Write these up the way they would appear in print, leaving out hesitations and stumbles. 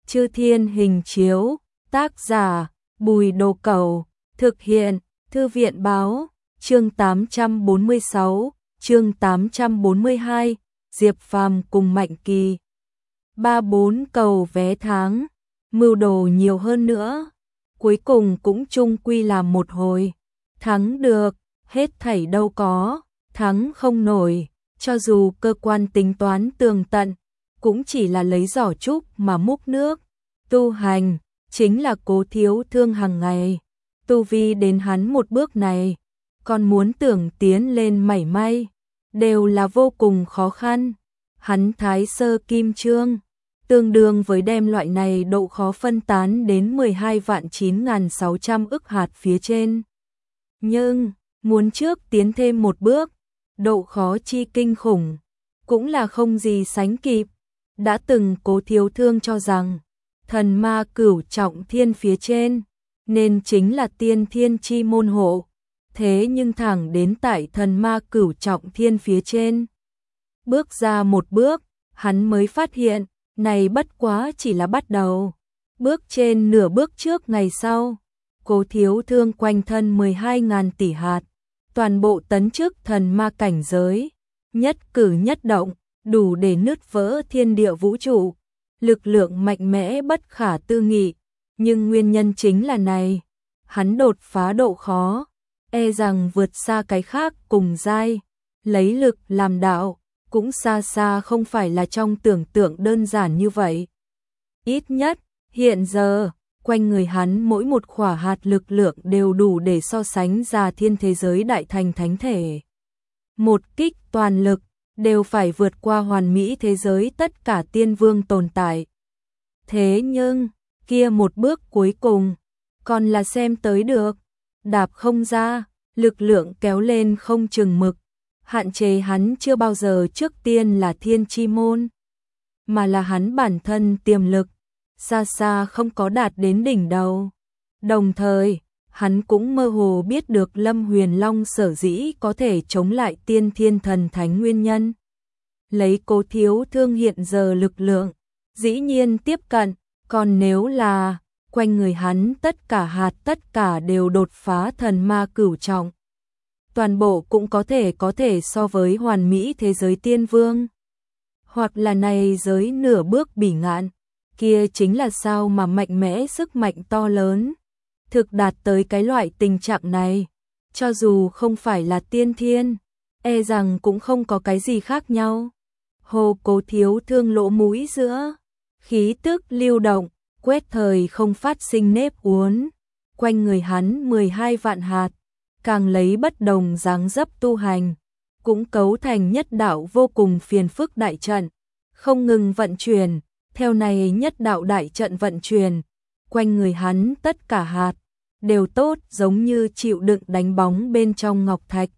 Chư Thiên Hình Chiếu, tác giả Bùi Đồ Cẩu, thực hiện Thư viện Báo, chương 846, chương 842, Diệp Phàm cùng Mạnh Kỳ. 3-4 cầu vé tháng, mưu đồ nhiều hơn nữa, cuối cùng cũng chung quy là một hồi. Thắng được, hết thảy đâu có, thắng không nổi, cho dù cơ quan tính toán tường tận, cũng chỉ là lấy giỏ trúc mà múc nước. Tu hành, chính là Cố Thiếu Thương hàng ngày. Tu vi đến hắn một bước này, còn muốn tưởng tiến lên mảy may, đều là vô cùng khó khăn. Hắn thái sơ kim chương, tương đương với đem loại này độ khó phân tán đến 12.9.600 ức hạt phía trên. Nhưng, muốn trước tiến thêm một bước, độ khó chi kinh khủng, cũng là không gì sánh kịp. Đã từng Cố Thiếu Thương cho rằng, thần ma cửu trọng thiên phía trên, nên chính là tiên thiên chi môn hộ. Thế nhưng thẳng đến tại thần ma cửu trọng thiên phía trên, bước ra một bước, hắn mới phát hiện, này bất quá chỉ là bắt đầu. Bước trên nửa bước trước ngày sau, Cố Thiếu Thương quanh thân 12.000 tỷ hạt, toàn bộ tấn chức thần ma cảnh giới, nhất cử nhất động, đủ để nứt vỡ thiên địa vũ trụ, lực lượng mạnh mẽ bất khả tư nghị. Nhưng nguyên nhân chính là này, hắn đột phá độ khó, e rằng vượt xa cái khác cùng giai, lấy lực làm đạo, cũng xa xa không phải là trong tưởng tượng đơn giản như vậy. Ít nhất, hiện giờ, quanh người hắn mỗi một khỏa hạt lực lượng đều đủ để so sánh ra thiên thế giới đại thành thánh thể. Một kích toàn lực, đều phải vượt qua hoàn mỹ thế giới tất cả tiên vương tồn tại. Thế nhưng, kia một bước cuối cùng, còn là xem tới được, đạp không ra, lực lượng kéo lên không chừng mực, hạn chế hắn chưa bao giờ trước tiên là thiên chi môn, mà là hắn bản thân tiềm lực, xa xa không có đạt đến đỉnh đầu. Đồng thời, hắn cũng mơ hồ biết được Lâm Huyền Long sở dĩ có thể chống lại tiên thiên thần thánh nguyên nhân. Lấy Cố Thiếu Thương hiện giờ lực lượng, dĩ nhiên tiếp cận, còn nếu là quanh người hắn tất cả hạt tất cả đều đột phá thần ma cửu trọng, toàn bộ cũng có thể so với hoàn mỹ thế giới tiên vương, hoặc là này giới nửa bước bỉ ngạn, kia chính là sao mà mạnh mẽ sức mạnh to lớn. Thực đạt tới cái loại tình trạng này, cho dù không phải là tiên thiên, e rằng cũng không có cái gì khác nhau. Hồ Cố Thiếu Thương lỗ mũi giữa, khí tức lưu động, quét thời không phát sinh nếp uốn, quanh người hắn 12 vạn hạt, càng lấy bất đồng dáng dấp tu hành, cũng cấu thành nhất đạo vô cùng phiền phức đại trận, không ngừng vận chuyển. Theo này nhất đạo đại trận vận chuyển, quanh người hắn tất cả hạt đều tốt giống như chịu đựng đánh bóng bên trong ngọc thạch.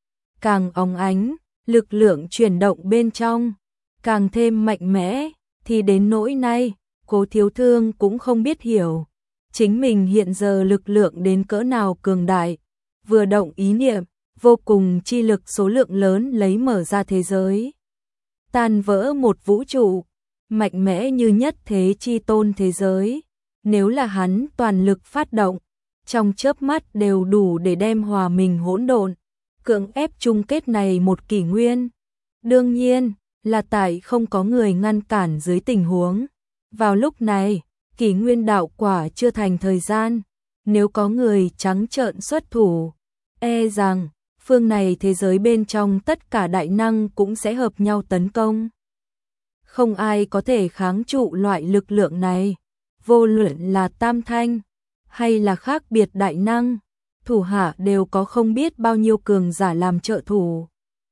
Càng óng ánh, lực lượng chuyển động bên trong càng thêm mạnh mẽ, thì đến nỗi nay, Cố Thiếu Thương cũng không biết hiểu chính mình hiện giờ lực lượng đến cỡ nào cường đại. Vừa động ý niệm, vô cùng chi lực số lượng lớn lấy mở ra thế giới, tan vỡ một vũ trụ, mạnh mẽ như nhất thế chi tôn thế giới. Nếu là hắn toàn lực phát động, trong chớp mắt đều đủ để đem hòa mình hỗn độn, cưỡng ép chung kết này một kỷ nguyên. Đương nhiên, là tại không có người ngăn cản dưới tình huống. Vào lúc này, kỷ nguyên đạo quả chưa thành thời gian, nếu có người trắng trợn xuất thủ, e rằng phương này thế giới bên trong tất cả đại năng cũng sẽ hợp nhau tấn công. Không ai có thể kháng trụ loại lực lượng này, vô luận là tam thanh hay là khác biệt đại năng, thủ hạ đều có không biết bao nhiêu cường giả làm trợ thủ.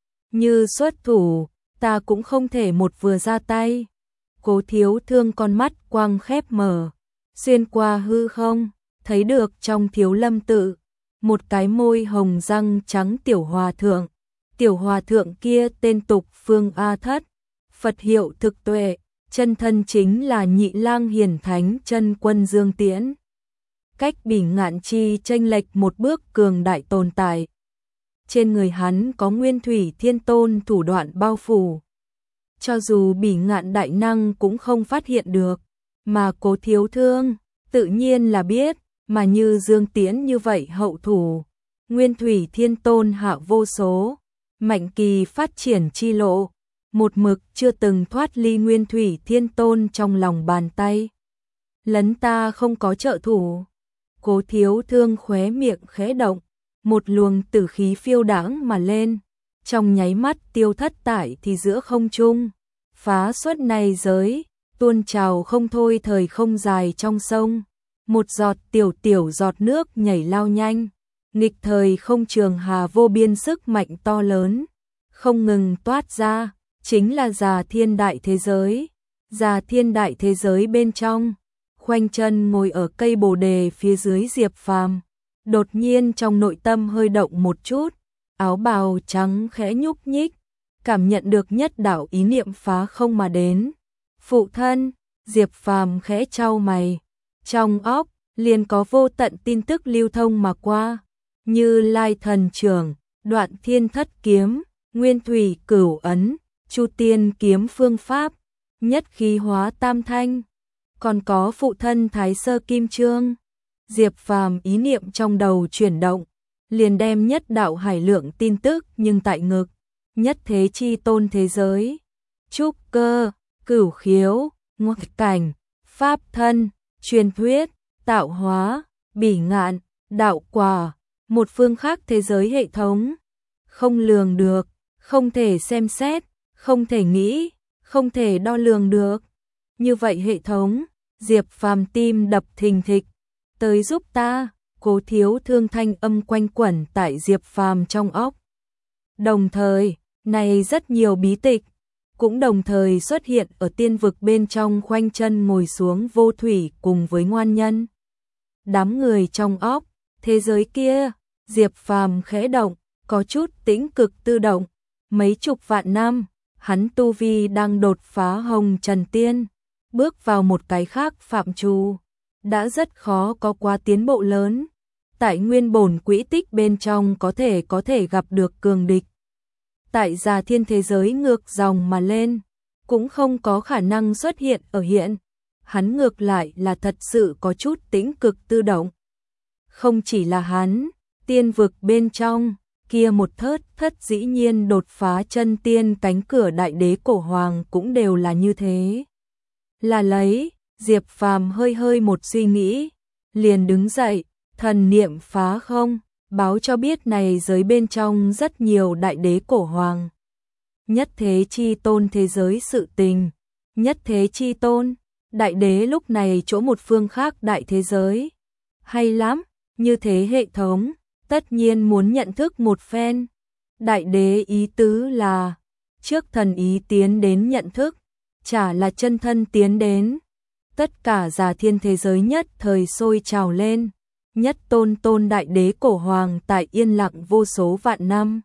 Như xuất thủ, ta cũng không thể một vừa ra tay. Cố Thiếu Thương con mắt quang khép mở, xuyên qua hư không, thấy được trong Thiếu Lâm tự, một cái môi hồng răng trắng tiểu hòa thượng. Tiểu hòa thượng kia tên tục Phương A Thất, Phật hiệu Thực Tuệ, chân thân chính là Nhị Lang Hiển Thánh Chân Quân Dương Tiễn. Cách bỉ ngạn chi chênh lệch một bước cường đại tồn tại. Trên người hắn có Nguyên Thủy Thiên Tôn thủ đoạn bao phủ, cho dù bỉ ngạn đại năng cũng không phát hiện được. Mà Cố Thiếu Thương, tự nhiên là biết, mà như Dương Tiễn như vậy hậu thủ, Nguyên Thủy Thiên Tôn hạ vô số, Mạnh Kỳ phát triển chi lộ, một mực chưa từng thoát ly Nguyên Thủy Thiên Tôn trong lòng bàn tay. Lấn ta không có trợ thủ. Cố Thiếu Thương khóe miệng khẽ động, một luồng tử khí phiêu đãng mà lên, trong nháy mắt tiêu thất tại thì giữa không trung, phá xuất này giới, tuôn trào không thôi thời không dài trong sông, một giọt tiểu giọt nước nhảy lao nhanh, nghịch thời không trường hà vô biên sức mạnh to lớn, không ngừng toát ra, chính là Già Thiên Đại Thế Giới. Già Thiên Đại Thế Giới bên trong, khoanh chân ngồi ở cây bồ đề phía dưới Diệp Phàm, đột nhiên trong nội tâm hơi động một chút, áo bào trắng khẽ nhúc nhích, cảm nhận được nhất đạo ý niệm phá không mà đến. Phụ thân, Diệp Phàm khẽ chau mày, trong óc liền có vô tận tin tức lưu thông mà qua, như Lai Thần Trưởng, Đoạn Thiên Thất Kiếm, Nguyên Thủy Cửu Ấn, Chu Tiên Kiếm phương pháp, Nhất Khí Hóa Tam Thanh, còn có phụ thân Thái Sơ Kim Chương. Diệp Phàm ý niệm trong đầu chuyển động, liền đem nhất đạo hải lượng tin tức nhưng tại ngực, nhất thế chi tôn thế giới, trúc cơ, cửu khiếu, ngoại cảnh, pháp thân, truyền thuyết, tạo hóa, bỉ ngạn, đạo quả, một phương khác thế giới hệ thống, không lường được, không thể xem xét, không thể nghĩ, không thể đo lường được. Như vậy hệ thống, Diệp Phàm tim đập thình thịch, tới giúp ta. Cố Thiếu Thương thanh âm quanh quẩn tại Diệp Phàm trong óc. Đồng thời, này rất nhiều bí tịch, cũng đồng thời xuất hiện ở tiên vực bên trong khoanh chân ngồi xuống Vô Thủy cùng với Ngoan Nhân. Đám người trong óc, thế giới kia, Diệp Phàm khẽ động, có chút tĩnh cực tự động, mấy chục vạn năm, hắn tu vi đang đột phá hồng trần tiên, bước vào một cái khác phạm trù, đã rất khó có quá tiến bộ lớn. Tại nguyên bổn quỹ tích bên trong có thể gặp được cường địch. Tại Già Thiên thế giới ngược dòng mà lên, cũng không có khả năng xuất hiện ở hiện. Hắn ngược lại là thật sự có chút tĩnh cực tự động. Không chỉ là hắn, tiên vực bên trong, kia một thất dĩ nhiên đột phá chân tiên cánh cửa đại đế cổ hoàng cũng đều là như thế. Là lấy, Diệp Phàm hơi một suy nghĩ, liền đứng dậy, thần niệm phá không, báo cho biết này giới bên trong rất nhiều đại đế cổ hoàng. Nhất thế chi tôn thế giới sự tình, nhất thế chi tôn, đại đế lúc này chỗ một phương khác đại thế giới. Hay lắm, như thế hệ thống, tất nhiên muốn nhận thức một phen. Đại đế ý tứ là, trước thần ý tiến đến nhận thức, chả là chân thân tiến đến. Tất cả Già Thiên thế giới nhất thời sôi trào lên, nhất tôn đại đế cổ hoàng tại yên lặng vô số vạn năm.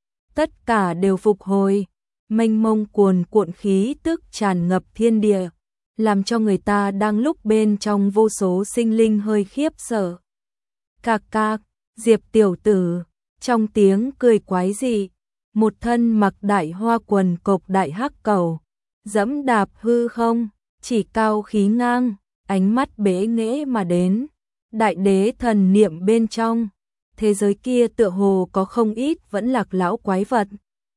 Tất cả đều phục hồi, mênh mông cuồn cuộn khí tức tràn ngập thiên địa, làm cho người ta đang lúc bên trong vô số sinh linh hơi khiếp sợ. Cạc cạc, Diệp tiểu tử, trong tiếng cười quái dị, một thân mặc đại hoa quần cộc đại hắc cầu, dẫm đạp hư không, chỉ cao khí ngang, ánh mắt bế nghễ mà đến. Đại đế thần niệm bên trong, thế giới kia tựa hồ có không ít vẫn lạc lão quái vật.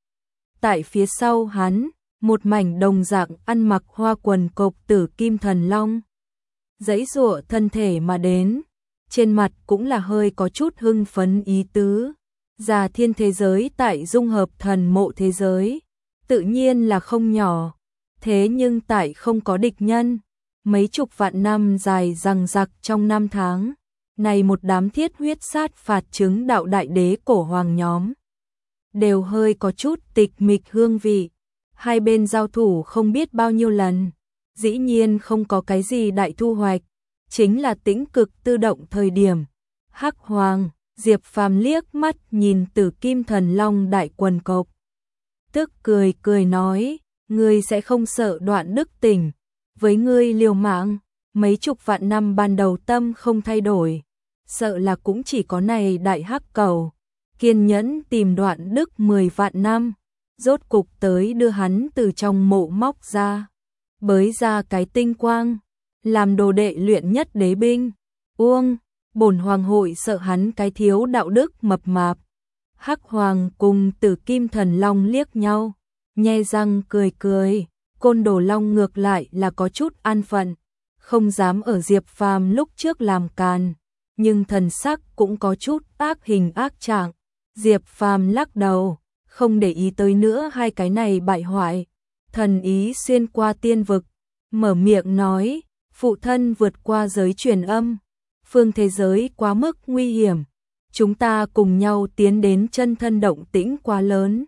Tại phía sau hắn, một mảnh đồng dạng ăn mặc hoa quần cộc tử kim thần long, giãy giụa thân thể mà đến, trên mặt cũng là hơi có chút hưng phấn ý tứ. Già Thiên thế giới tại dung hợp thần mộ thế giới, tự nhiên là không nhỏ, thế nhưng tại không có địch nhân, mấy chục vạn năm dài dằng dặc trong năm tháng, này một đám thiết huyết sát phạt chứng đạo đại đế cổ hoàng nhóm, đều hơi có chút tịch mịch hương vị. Hai bên giao thủ không biết bao nhiêu lần, dĩ nhiên không có cái gì đại thu hoạch, chính là tĩnh cực tự động thời điểm. Hắc Hoàng, Diệp Phàm liếc mắt nhìn Tử Kim Thần Long đại quần cộc, tức cười nói, ngươi sẽ không sợ Đoạn Đức Tỉnh với ngươi liều mạng, mấy chục vạn năm ban đầu tâm không thay đổi, sợ là cũng chỉ có này đại hắc cầu, kiên nhẫn tìm Đoạn Đức 10 vạn năm, rốt cục tới đưa hắn từ trong mộ móc ra, bới ra cái tinh quang, làm đồ đệ luyện nhất đế binh. Uông, bổn hoàng hội sợ hắn cái thiếu đạo đức mập mạp. Hắc Hoàng cùng Tử Kim Thần Long liếc nhau, nhe răng cười cười, Côn Đồ Long ngược lại là có chút an phận, không dám ở Diệp Phàm lúc trước làm càn, nhưng thần sắc cũng có chút ác hình ác trạng. Diệp Phàm lắc đầu, không để ý tới nữa hai cái này bại hoại. Thần ý xuyên qua tiên vực, mở miệng nói, phụ thân vượt qua giới truyền âm, phương thế giới quá mức nguy hiểm, chúng ta cùng nhau tiến đến chân thân động tĩnh quá lớn.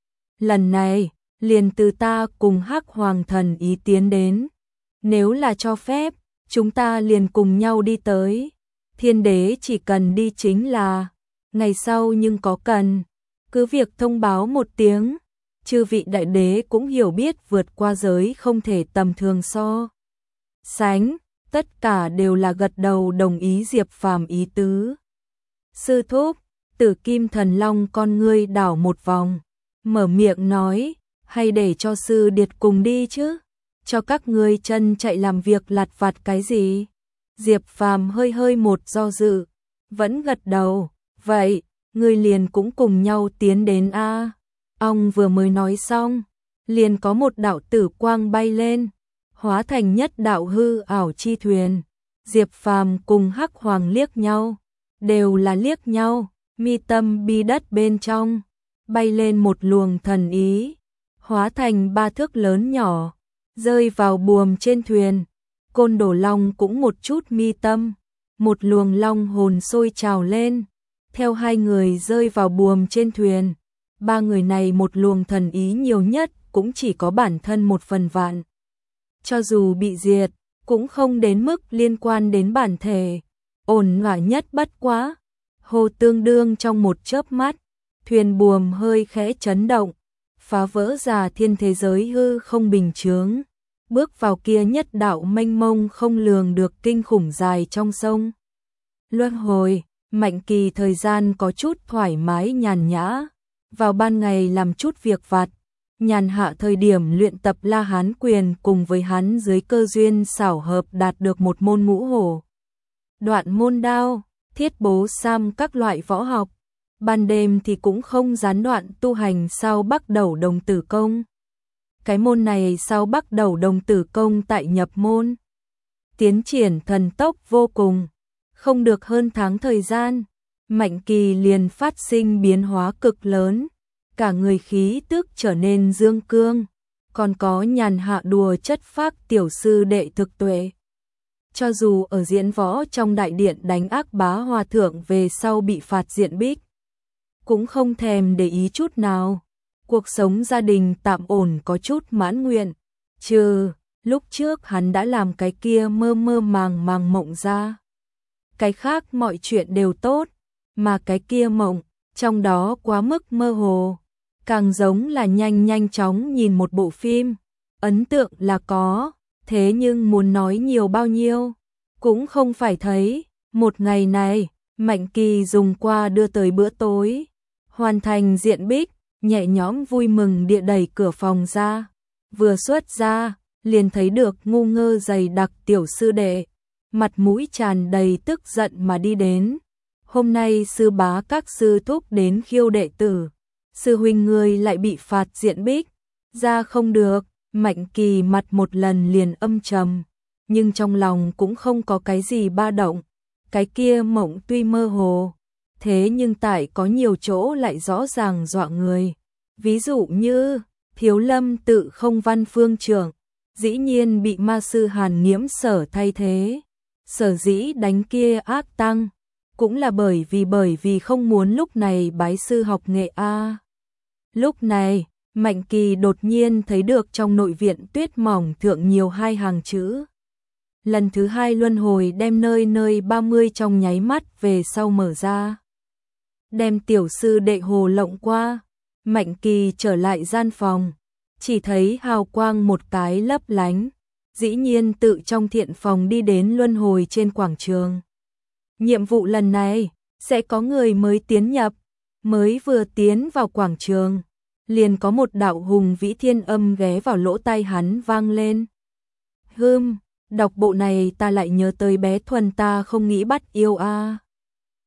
Lần này, liền từ ta cùng Hắc Hoàng thần ý tiến đến, nếu là cho phép, chúng ta liền cùng nhau đi tới. Thiên đế chỉ cần đi chính là, ngày sau nhưng có cần, cứ việc thông báo một tiếng. Chư vị đại đế cũng hiểu biết vượt qua giới không thể tầm thường so sánh, tất cả đều là gật đầu đồng ý Diệp Phàm ý tứ. Sư thúc, Tử Kim Thần Long con ngươi đảo một vòng, mở miệng nói, hay để cho sư điệt cùng đi chứ, cho các ngươi chân chạy làm việc lặt vặt cái gì. Diệp Phàm hơi hơi một do dự, vẫn gật đầu, vậy, ngươi liền cũng cùng nhau tiến đến a. Ông vừa mới nói xong, liền có một đạo tử quang bay lên, hóa thành nhất đạo hư ảo chi thuyền. Diệp Phàm cùng Hắc Hoàng liếc nhau, đều là liếc nhau, mi tâm bi đất bên trong, bay lên một luồng thần ý, hóa thành 3 thước lớn nhỏ, rơi vào buồm trên thuyền. Côn Đồ Long cũng một chút mi tâm, một luồng long hồn sôi trào lên, theo hai người rơi vào buồm trên thuyền. 3 người này một luồng thần ý nhiều nhất cũng chỉ có bản thân 1/1000. Cho dù bị diệt, cũng không đến mức liên quan đến bản thể. Ổn thỏa nhất bất quá. Hồ tương đương trong một chớp mắt, thuyền buồm hơi khẽ chấn động, phá vỡ ra thiên thế giới hư không bình chướng, bước vào kia nhất đạo mênh mông không lường được kinh khủng dài trong sông luân hồi. Mạnh Kỳ thời gian có chút thoải mái nhàn nhã, vào ban ngày làm chút việc vặt, nhàn hạ thời điểm luyện tập La Hán quyền, cùng với hắn dưới cơ duyên xảo hợp đạt được một môn ngũ hổ đoạn môn đao, thiết bố sam các loại võ học. Ban đêm thì cũng không gián đoạn tu hành sao Bắc Đầu Đồng Tử Công. Cái môn này sao Bắc Đầu Đồng Tử Công tại nhập môn, tiến triển thần tốc vô cùng. Không được hơn tháng thời gian, Mạnh Kỳ liền phát sinh biến hóa cực lớn, cả người khí tức trở nên dương cương, còn có nhàn hạ đùa chất phác tiểu sư đệ thực tuệ. Cho dù ở diễn võ trong đại điện đánh ác bá hòa thượng về sau bị phạt diện bích, cũng không thèm để ý chút nào. Cuộc sống gia đình tạm ổn có chút mãn nguyện, trừ lúc trước hắn đã làm cái kia mơ mơ màng màng mộng ra. Cái khác mọi chuyện đều tốt, mà cái kia mộng, trong đó quá mức mơ hồ, càng giống là nhanh chóng nhìn một bộ phim. Ấn tượng là có, thế nhưng muốn nói nhiều bao nhiêu, cũng không phải thấy. Một ngày này, Mạnh Kỳ dùng qua đưa tới bữa tối, hoàn thành diện bích, nhẹ nhõm vui mừng địa đẩy cửa phòng ra. Vừa xuất ra, liền thấy được ngu ngơ dày đặc tiểu sư đệ, mặt mũi tràn đầy tức giận mà đi đến. Hôm nay sư bá các sư thúc đến khiêu đệ tử, sư huynh ngươi lại bị phạt diện bích, ra không được. Mạnh Kỳ mặt một lần liền âm trầm, nhưng trong lòng cũng không có cái gì ba động. Cái kia mộng tuy mơ hồ, thế nhưng tại có nhiều chỗ lại rõ ràng dọa người. Ví dụ như, Thiếu Lâm Tự Không Văn Phương trưởng, dĩ nhiên bị ma sư Hàn Nghiễm Sở thay thế. Sở dĩ đánh kia ác tăng, cũng là bởi vì không muốn lúc này bái sư học nghệ a. Lúc này, Mạnh Kỳ đột nhiên thấy được trong nội viện tuyết mỏng thượng nhiều 2 hàng chữ. Lần thứ 2 luân hồi đem nơi 30 trong nháy mắt về sau mở ra. Đem tiểu sư đệ hồ lộng qua, Mạnh Kỳ trở lại gian phòng, chỉ thấy hào quang một cái lấp lánh, dĩ nhiên tự trong thiện phòng đi đến luân hồi trên quảng trường. Nhiệm vụ lần này, sẽ có người mới tiến nhập, mới vừa tiến vào quảng trường, liền có một đạo hùng vĩ thiên âm ghé vào lỗ tai hắn vang lên. Đọc bộ này ta lại nhớ tới bé Thuần ta không nghĩ bắt yêu a.